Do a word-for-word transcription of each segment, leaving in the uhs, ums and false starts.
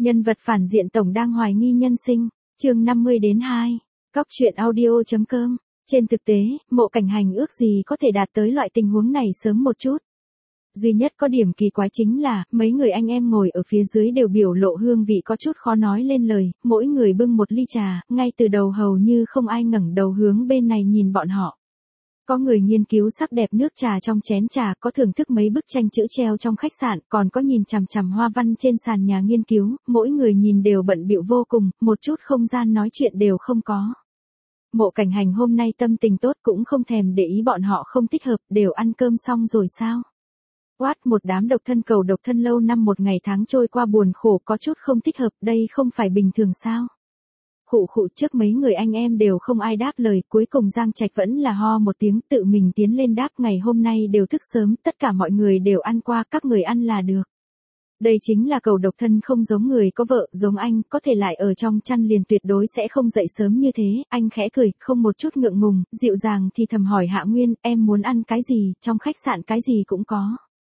Nhân vật phản diện tổng đang hoài nghi nhân sinh, chương năm mươi đến hai. Cóc truyện audio.com. Trên thực tế, Mộ Cảnh Hành ước gì có thể đạt tới loại tình huống này sớm một chút. Duy nhất có điểm kỳ quái chính là, mấy người anh em ngồi ở phía dưới đều biểu lộ hương vị có chút khó nói lên lời, mỗi người bưng một ly trà, ngay từ đầu hầu như không ai ngẩng đầu hướng bên này nhìn bọn họ. Có người nghiên cứu sắc đẹp nước trà trong chén trà, có thưởng thức mấy bức tranh chữ treo trong khách sạn, còn có nhìn chằm chằm hoa văn trên sàn nhà nghiên cứu, mỗi người nhìn đều bận bịu vô cùng, một chút không gian nói chuyện đều không có. Mộ Cảnh Hành hôm nay tâm tình tốt cũng không thèm để ý bọn họ không thích hợp, đều ăn cơm xong rồi sao? Quát, một đám độc thân cầu độc thân lâu năm một ngày tháng trôi qua buồn khổ có chút không thích hợp, đây không phải bình thường sao? Khụ khụ, trước mấy người anh em đều không ai đáp lời, cuối cùng Giang Trạch vẫn là ho một tiếng tự mình tiến lên đáp, ngày hôm nay đều thức sớm, tất cả mọi người đều ăn qua, các người ăn là được. Đây chính là cầu độc thân không giống người có vợ, giống anh, có thể lại ở trong chăn liền tuyệt đối sẽ không dậy sớm như thế, anh khẽ cười, không một chút ngượng ngùng, dịu dàng thì thầm hỏi Hạ Nguyên, em muốn ăn cái gì, trong khách sạn cái gì cũng có.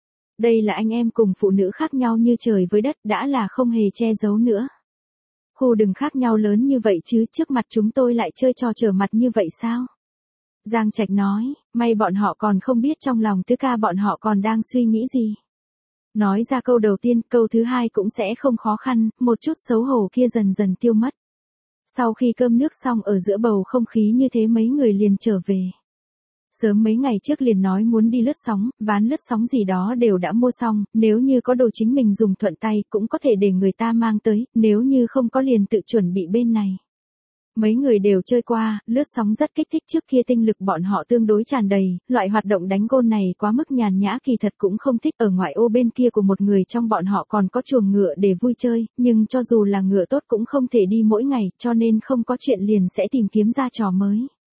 Đây là anh em cùng phụ nữ khác nhau như trời với đất, đã là không hề che giấu nữa. Khu đừng khác nhau lớn như vậy chứ, trước mặt chúng tôi lại chơi trò trở mặt như vậy sao? Giang Trạch nói, may bọn họ còn không biết trong lòng Tứ Ca bọn họ còn đang suy nghĩ gì. Nói ra câu đầu tiên, câu thứ hai cũng sẽ không khó khăn, một chút xấu hổ kia dần dần tiêu mất. Sau khi cơm nước xong ở giữa bầu không khí như thế mấy người liền trở về. Sớm mấy ngày trước liền nói muốn đi lướt sóng, ván lướt sóng gì đó đều đã mua xong, nếu như có đồ chính mình dùng thuận tay cũng có thể để người ta mang tới, nếu như không có liền tự chuẩn bị bên này. Mấy người đều chơi qua, lướt sóng rất kích thích, trước kia tinh lực bọn họ tương đối tràn đầy, loại hoạt động đánh gôn này quá mức nhàn nhã kỳ thật cũng không thích, ở ngoại ô bên kia của một người trong bọn họ còn có chuồng ngựa để vui chơi, nhưng cho dù là ngựa tốt cũng không thể đi mỗi ngày, cho nên không có chuyện liền sẽ tìm kiếm ra trò mới.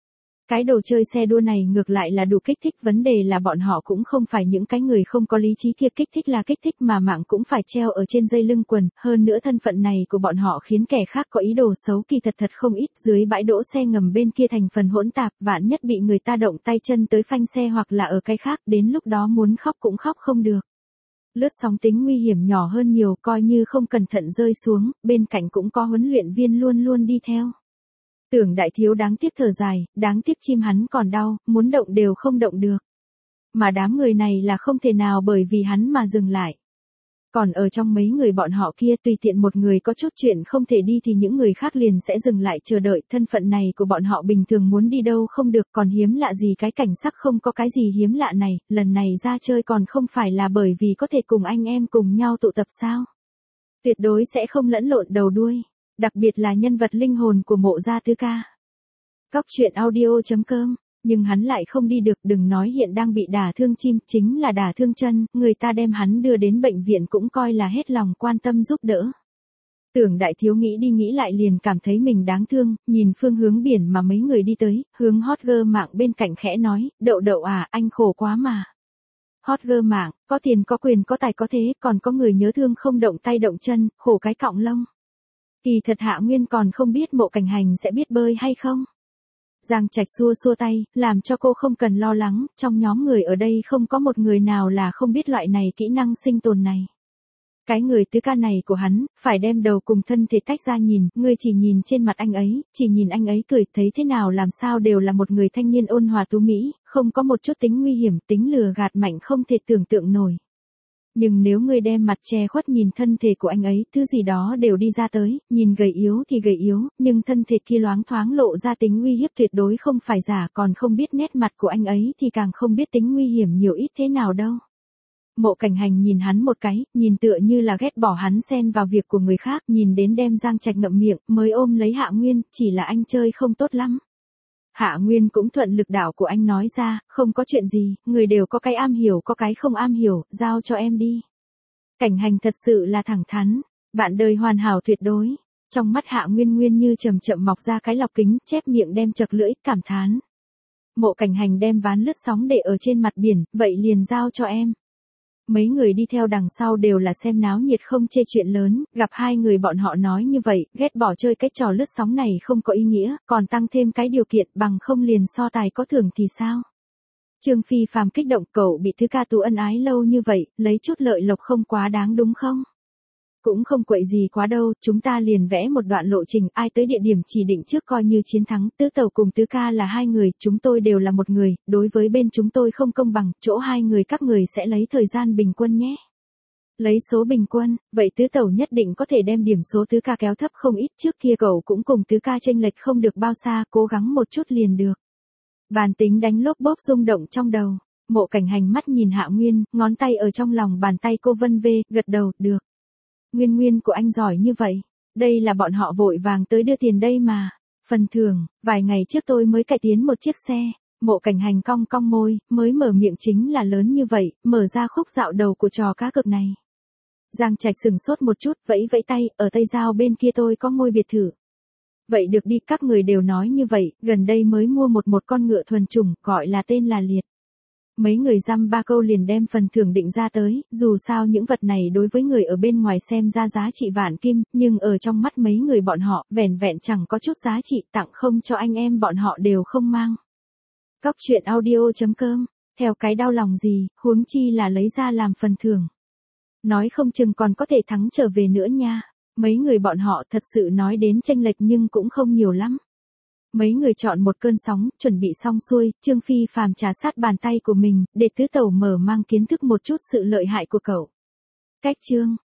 Cái đồ chơi xe đua này ngược lại là đủ kích thích, vấn đề là bọn họ cũng không phải những cái người không có lý trí kia, kích thích là kích thích mà mạng cũng phải treo ở trên dây lưng quần, hơn nữa thân phận này của bọn họ khiến kẻ khác có ý đồ xấu kỳ thật thật không ít, dưới bãi đỗ xe ngầm bên kia thành phần hỗn tạp, vạn nhất bị người ta động tay chân tới phanh xe hoặc là ở cái khác, đến lúc đó muốn khóc cũng khóc không được. Lướt sóng tính nguy hiểm nhỏ hơn nhiều, coi như không cẩn thận rơi xuống, bên cạnh cũng có huấn luyện viên luôn luôn đi theo. Tưởng Đại Thiếu đáng tiếc thở dài, đáng tiếc chim hắn còn đau, muốn động đều không động được. Mà đám người này là không thể nào bởi vì hắn mà dừng lại. Còn ở trong mấy người bọn họ kia tùy tiện một người có chút chuyện không thể đi thì những người khác liền sẽ dừng lại chờ đợi, thân phận này của bọn họ bình thường muốn đi đâu không được, còn hiếm lạ gì cái cảnh sắc không có cái gì hiếm lạ này, lần này ra chơi còn không phải là bởi vì có thể cùng anh em cùng nhau tụ tập sao. Tuyệt đối sẽ không lẫn lộn đầu đuôi. Đặc biệt là nhân vật linh hồn của Mộ gia Tứ Ca. Cóc truyện audio.com, nhưng hắn lại không đi được, đừng nói hiện đang bị đả thương chim, chính là đả thương chân, người ta đem hắn đưa đến bệnh viện cũng coi là hết lòng quan tâm giúp đỡ. Tưởng Đại Thiếu nghĩ đi nghĩ lại liền cảm thấy mình đáng thương, nhìn phương hướng biển mà mấy người đi tới, hướng hot girl mạng bên cạnh khẽ nói, Đậu Đậu à, anh khổ quá mà. Hot girl mạng, có tiền có quyền có tài có thế, còn có người nhớ thương không động tay động chân, khổ cái cọng lông. Kỳ thật Hạ Nguyên còn không biết Mộ Cảnh Hành sẽ biết bơi hay không. Giang Trạch xua xua tay, làm cho cô không cần lo lắng, trong nhóm người ở đây không có một người nào là không biết loại này kỹ năng sinh tồn này. Cái người Tứ Ca này của hắn, phải đem đầu cùng thân thể tách ra nhìn, ngươi chỉ nhìn trên mặt anh ấy, chỉ nhìn anh ấy cười, thấy thế nào làm sao đều là một người thanh niên ôn hòa tú mỹ, không có một chút tính nguy hiểm, tính lừa gạt mạnh không thể tưởng tượng nổi. Nhưng nếu ngươi đem mặt che khuất nhìn thân thể của anh ấy, thứ gì đó đều đi ra tới, nhìn gầy yếu thì gầy yếu, nhưng thân thể kia loáng thoáng lộ ra tính uy hiếp tuyệt đối không phải giả, còn không biết nét mặt của anh ấy thì càng không biết tính nguy hiểm nhiều ít thế nào đâu. Mộ Cảnh Hành nhìn hắn một cái, nhìn tựa như là ghét bỏ hắn xen vào việc của người khác, nhìn đến đem Giang Trạch ngậm miệng, mới ôm lấy Hạ Nguyên, chỉ là anh chơi không tốt lắm. Hạ Nguyên cũng thuận lực đạo của anh nói ra, không có chuyện gì, người đều có cái am hiểu có cái không am hiểu, giao cho em đi. Cảnh Hành thật sự là thẳng thắn, bạn đời hoàn hảo tuyệt đối. Trong mắt Hạ Nguyên Nguyên như chậm chậm mọc ra cái lọc kính, chép miệng đem chật lưỡi, cảm thán. Mộ Cảnh Hành đem ván lướt sóng để ở trên mặt biển, vậy liền giao cho em. Mấy người đi theo đằng sau đều là xem náo nhiệt không chê chuyện lớn, gặp hai người bọn họ nói như vậy, ghét bỏ chơi cái trò lướt sóng này không có ý nghĩa, còn tăng thêm cái điều kiện bằng không liền so tài có thưởng thì sao. Trương Phi Phàm kích động, cậu bị Thứ Ca Tú ân ái lâu như vậy, lấy chút lợi lộc không quá đáng đúng không? Cũng không quậy gì quá đâu, chúng ta liền vẽ một đoạn lộ trình, ai tới địa điểm chỉ định trước coi như chiến thắng, tứ tẩu cùng tứ ca là hai người, chúng tôi đều là một người, đối với bên chúng tôi không công bằng, chỗ hai người các người sẽ lấy thời gian bình quân nhé. Lấy số bình quân, vậy tứ tẩu nhất định có thể đem điểm số tứ ca kéo thấp không ít, trước kia cậu cũng cùng tứ ca chênh lệch không được bao xa, cố gắng một chút liền được. Bàn tính đánh lốp bốp rung động trong đầu, Mộ Cảnh Hành mắt nhìn Hạ Nguyên, ngón tay ở trong lòng bàn tay cô vân vê, gật đầu, được. Nguyên Nguyên của anh giỏi như vậy, đây là bọn họ vội vàng tới đưa tiền đây mà. Phần thưởng, vài ngày trước tôi mới cải tiến một chiếc xe. Mộ Cảnh Hành cong cong môi, mới mở miệng chính là lớn như vậy, mở ra khúc dạo đầu của trò cá cược này. Giang Trạch sừng sốt một chút, vẫy vẫy tay, ở Tây Giao bên kia tôi có ngôi biệt thự. Vậy được đi, các người đều nói như vậy, gần đây mới mua một một con ngựa thuần chủng, gọi là tên là Liệt. Mấy người dăm ba câu liền đem phần thưởng định ra tới, dù sao những vật này đối với người ở bên ngoài xem ra giá trị vạn kim, nhưng ở trong mắt mấy người bọn họ, vẻn vẹn chẳng có chút giá trị, tặng không cho anh em bọn họ đều không mang. Cóc truyện audio chấm com, theo cái đau lòng gì, huống chi là lấy ra làm phần thưởng. Nói không chừng còn có thể thắng trở về nữa nha. Mấy người bọn họ thật sự nói đến chênh lệch nhưng cũng không nhiều lắm. Mấy người chọn một cơn sóng, chuẩn bị xong xuôi, Trương Phi Phàm trà sát bàn tay của mình, để tứ tẩu mở mang kiến thức một chút sự lợi hại của cậu. Cách chương